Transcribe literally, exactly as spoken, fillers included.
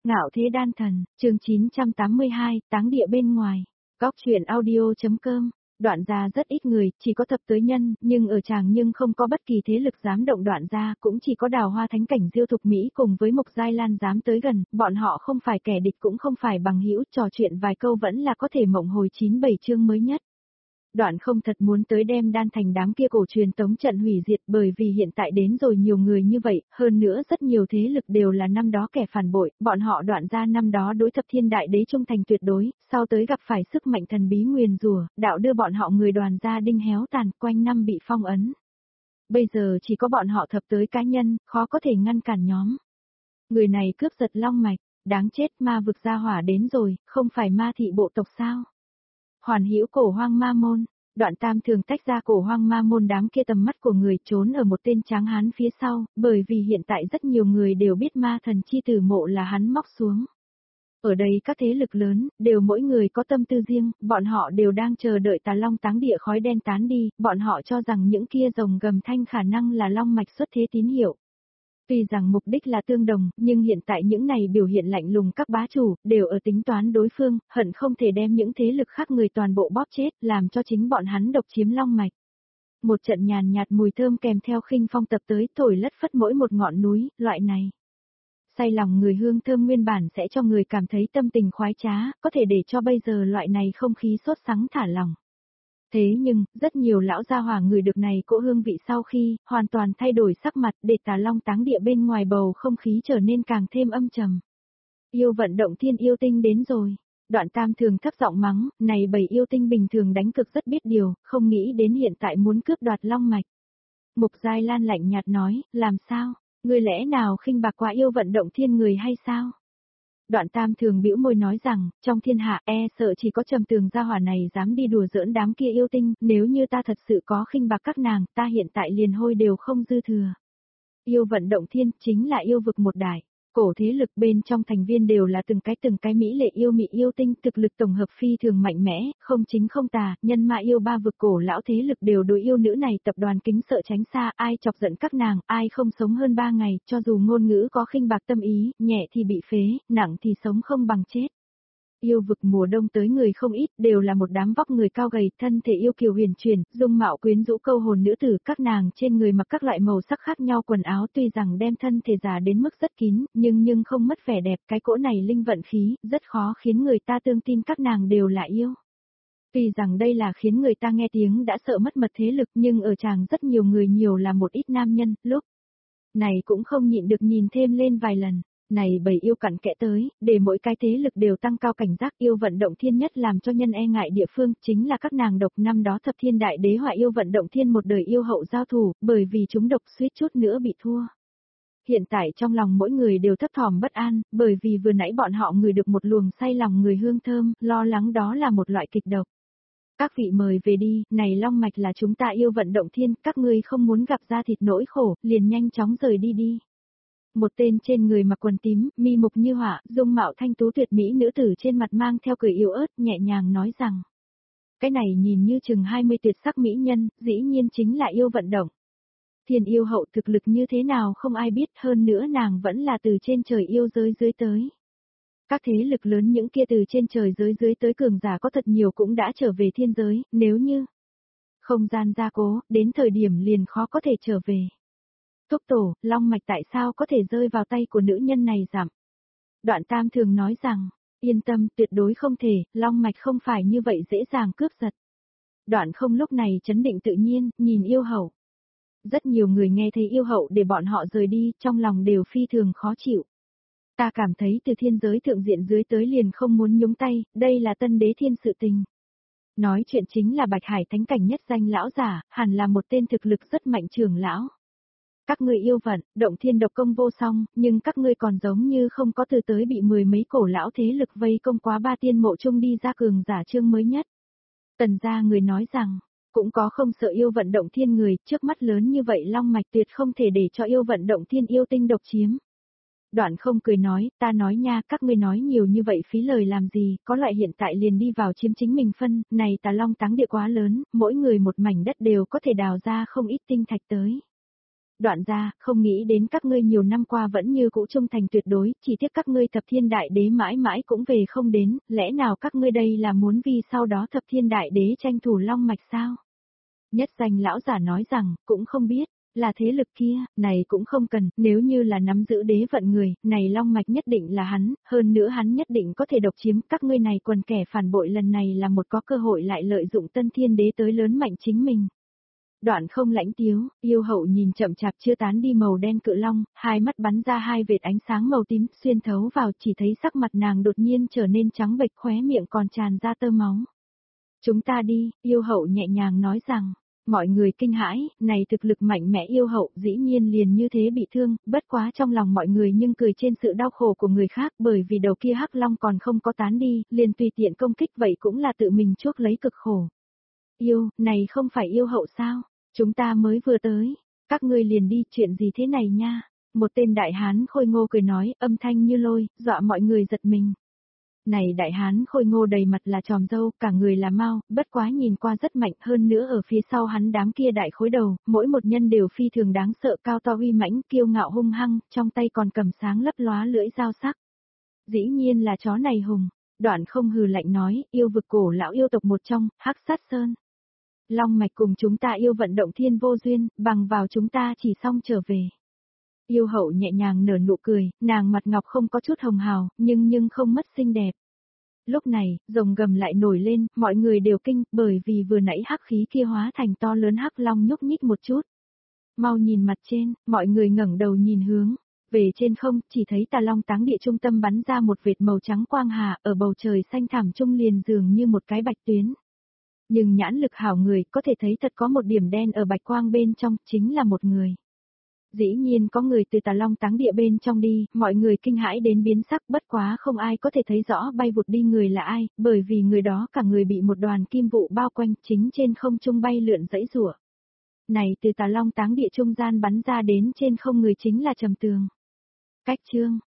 Ngạo thế đan thần, chương chín trăm tám mươi hai, táng địa bên ngoài. Góc truyện audio.com. Đoạn gia rất ít người, chỉ có thập tới nhân, nhưng ở Tràng nhưng không có bất kỳ thế lực dám động Đoạn gia, cũng chỉ có Đào Hoa thánh cảnh Diêu Thục Mỹ cùng với Mộc Giai Lan dám tới gần, bọn họ không phải kẻ địch cũng không phải bằng hữu, trò chuyện vài câu vẫn là có thể mộng hồi chín bảy chương mới nhất. Đoạn không thật muốn tới đem đan thành đám kia cổ truyền tống trận hủy diệt, bởi vì hiện tại đến rồi nhiều người như vậy, hơn nữa rất nhiều thế lực đều là năm đó kẻ phản bội, bọn họ Đoạn gia năm đó đối thập thiên đại đế trung thành tuyệt đối, sau tới gặp phải sức mạnh thần bí nguyền rủa, đạo đưa bọn họ người Đoàn gia đinh héo tàn, quanh năm bị phong ấn. Bây giờ chỉ có bọn họ thập tới cá nhân, khó có thể ngăn cản nhóm. Người này cướp giật long mạch, đáng chết, ma vực gia hỏa đến rồi, không phải ma thị bộ tộc sao? Hoàn hữu cổ hoang ma môn, Đoạn Tam thường tách ra cổ hoang ma môn đám kia tầm mắt của người trốn ở một tên tráng hán phía sau, bởi vì hiện tại rất nhiều người đều biết ma thần chi tử mộ là hắn móc xuống. Ở đây các thế lực lớn, đều mỗi người có tâm tư riêng, bọn họ đều đang chờ đợi Tà Long táng địa khói đen tán đi, bọn họ cho rằng những kia rồng gầm thanh khả năng là long mạch xuất thế tín hiệu. Tuy rằng mục đích là tương đồng, nhưng hiện tại những này biểu hiện lạnh lùng các bá chủ, đều ở tính toán đối phương, hận không thể đem những thế lực khác người toàn bộ bóp chết, làm cho chính bọn hắn độc chiếm long mạch. Một trận nhàn nhạt mùi thơm kèm theo khinh phong tập tới, thổi lất phất mỗi một ngọn núi, loại này. Say lòng người hương thơm nguyên bản sẽ cho người cảm thấy tâm tình khoái trá, có thể để cho bây giờ loại này không khí sốt sắng thả lòng. Thế nhưng, rất nhiều lão gia hỏa người được này cỗ hương vị sau khi, hoàn toàn thay đổi sắc mặt để Tà Long táng địa bên ngoài bầu không khí trở nên càng thêm âm trầm. Yêu vận động thiên yêu tinh đến rồi. Đoạn Tam thường thấp giọng mắng, này bầy yêu tinh bình thường đánh cực rất biết điều, không nghĩ đến hiện tại muốn cướp đoạt long mạch. Mục Giai Lan lạnh nhạt nói, làm sao, người lẽ nào khinh bạc quá yêu vận động thiên người hay sao? Đoạn Tam thường bĩu môi nói rằng, trong thiên hạ e sợ chỉ có Trầm Tường gia hỏa này dám đi đùa giỡn đám kia yêu tinh, nếu như ta thật sự có khinh bạc các nàng, ta hiện tại liền hôi đều không dư thừa. Yêu vận động thiên chính là yêu vực một đại, cổ thế lực bên trong thành viên đều là từng cái từng cái mỹ lệ yêu mị yêu tinh, thực lực tổng hợp phi thường mạnh mẽ, không chính không tà, nhân mã yêu ba vực cổ lão thế lực đều đối yêu nữ này tập đoàn kính sợ tránh xa, ai chọc giận các nàng, ai không sống hơn ba ngày, cho dù ngôn ngữ có khinh bạc tâm ý, nhẹ thì bị phế, nặng thì sống không bằng chết. Yêu vực mùa đông tới người không ít, đều là một đám vóc người cao gầy, thân thể yêu kiều huyền chuyển, dung mạo quyến rũ câu hồn nữ tử, các nàng trên người mặc các loại màu sắc khác nhau quần áo, tuy rằng đem thân thể già đến mức rất kín, nhưng nhưng không mất vẻ đẹp, cái cỗ này linh vận khí, rất khó khiến người ta tương tin các nàng đều là yêu. Tuy rằng đây là khiến người ta nghe tiếng đã sợ mất mật thế lực, nhưng ở Tràng rất nhiều người nhiều là một ít nam nhân, lúc này cũng không nhịn được nhìn thêm lên vài lần. Này bầy yêu cặn kẽ tới, để mỗi cái thế lực đều tăng cao cảnh giác. Yêu vận động thiên nhất làm cho nhân e ngại địa phương, chính là các nàng độc. Năm đó thập thiên đại đế họa yêu vận động thiên một đời yêu hậu giao thủ, bởi vì chúng độc suýt chút nữa bị thua. Hiện tại trong lòng mỗi người đều thấp thỏm bất an, bởi vì vừa nãy bọn họ ngửi được một luồng say lòng người hương thơm, lo lắng đó là một loại kịch độc. Các vị mời về đi, này long mạch là chúng ta yêu vận động thiên, các ngươi không muốn gặp da thịt nỗi khổ, liền nhanh chóng rời đi đi. Một tên trên người mặc quần tím, mi mục như họa, dung mạo thanh tú tuyệt mỹ nữ tử trên mặt mang theo cười yếu ớt, nhẹ nhàng nói rằng. Cái này nhìn như chừng hai mươi tuyệt sắc mỹ nhân, dĩ nhiên chính là yêu vận động. Thiên yêu hậu thực lực như thế nào không ai biết, hơn nữa nàng vẫn là từ trên trời yêu giới dưới tới. Các thế lực lớn những kia từ trên trời giới dưới tới cường giả có thật nhiều cũng đã trở về thiên giới, nếu như không gian gia cố, đến thời điểm liền khó có thể trở về. Thúc tổ, long mạch tại sao có thể rơi vào tay của nữ nhân này giảm? Đoạn Tam thường nói rằng, yên tâm, tuyệt đối không thể, long mạch không phải như vậy dễ dàng cướp giật. Đoạn không lúc này chấn định tự nhiên, nhìn yêu hậu. Rất nhiều người nghe thấy yêu hậu để bọn họ rời đi, trong lòng đều phi thường khó chịu. Ta cảm thấy từ thiên giới thượng diện dưới tới liền không muốn nhúng tay, đây là tân đế thiên sự tình. Nói chuyện chính là Bạch Hải thánh cảnh nhất danh lão giả, hẳn là một tên thực lực rất mạnh trưởng lão. Các ngươi yêu vận, động thiên độc công vô song, nhưng các ngươi còn giống như không có từ tới bị mười mấy cổ lão thế lực vây công quá ba tiên mộ chung đi ra cường giả chương mới nhất. Tần gia người nói rằng, cũng có không sợ yêu vận động thiên người, trước mắt lớn như vậy long mạch tuyệt không thể để cho yêu vận động thiên yêu tinh độc chiếm. Đoạn không cười nói, ta nói nha, các ngươi nói nhiều như vậy phí lời làm gì, có loại hiện tại liền đi vào chiếm chính mình phân, này Tà Long táng địa quá lớn, mỗi người một mảnh đất đều có thể đào ra không ít tinh thạch tới. Đoạn gia, không nghĩ đến các ngươi nhiều năm qua vẫn như cũ trung thành tuyệt đối, chỉ tiếc các ngươi thập thiên đại đế mãi mãi cũng về không đến, lẽ nào các ngươi đây là muốn vì sau đó thập thiên đại đế tranh thủ long mạch sao? Nhất danh lão giả nói rằng, cũng không biết, là thế lực kia, này cũng không cần, nếu như là nắm giữ đế vận người, này long mạch nhất định là hắn, hơn nữa hắn nhất định có thể độc chiếm, các ngươi này quần kẻ phản bội lần này là một có cơ hội lại lợi dụng tân thiên đế tới lớn mạnh chính mình. Đoạn không lãnh tiếu, yêu hậu nhìn chậm chạp chưa tán đi màu đen cự long, hai mắt bắn ra hai vệt ánh sáng màu tím, xuyên thấu vào chỉ thấy sắc mặt nàng đột nhiên trở nên trắng bệch, khóe miệng còn tràn ra tơ máu. Chúng ta đi, yêu hậu nhẹ nhàng nói rằng, mọi người kinh hãi, này thực lực mạnh mẽ yêu hậu dĩ nhiên liền như thế bị thương, bất quá trong lòng mọi người nhưng cười trên sự đau khổ của người khác bởi vì đầu kia hắc long còn không có tán đi, liền tùy tiện công kích vậy cũng là tự mình chuốc lấy cực khổ. Yêu, này không phải yêu hậu sao? Chúng ta mới vừa tới, các ngươi liền đi, chuyện gì thế này nha? Một tên đại hán khôi ngô cười nói, âm thanh như lôi, dọa mọi người giật mình. Này đại hán khôi ngô đầy mặt là tròm râu, cả người là mau, bất quá nhìn qua rất mạnh, hơn nữa ở phía sau hắn đám kia đại khối đầu, mỗi một nhân đều phi thường đáng sợ, cao to uy mãnh, kiêu ngạo hung hăng, trong tay còn cầm sáng lấp lóa lưỡi dao sắc. Dĩ nhiên là chó này hùng, Đoạn không hừ lạnh nói, yêu vực cổ lão yêu tộc một trong, Hắc Sát Sơn. Long mạch cùng chúng ta yêu vận động thiên vô duyên, bằng vào chúng ta chỉ xong trở về. Yêu hậu nhẹ nhàng nở nụ cười, nàng mặt ngọc không có chút hồng hào, nhưng nhưng không mất xinh đẹp. Lúc này, rồng gầm lại nổi lên, mọi người đều kinh, bởi vì vừa nãy hắc khí kia hóa thành to lớn hắc long nhúc nhích một chút. Mau nhìn mặt trên, mọi người ngẩng đầu nhìn hướng. Về trên không, chỉ thấy tà long táng địa trung tâm bắn ra một vệt màu trắng quang hà, ở bầu trời xanh thẳm trung liền dường như một cái bạch tuyến. Nhưng nhãn lực hảo người có thể thấy thật có một điểm đen ở bạch quang bên trong, chính là một người. Dĩ nhiên có người từ tà long táng địa bên trong đi, mọi người kinh hãi đến biến sắc, bất quá không ai có thể thấy rõ bay vụt đi người là ai, bởi vì người đó cả người bị một đoàn kim vụ bao quanh, chính trên không trung bay lượn dãy rủa. Này từ tà long táng địa trung gian bắn ra đến trên không người chính là Trầm Tường. Cách chương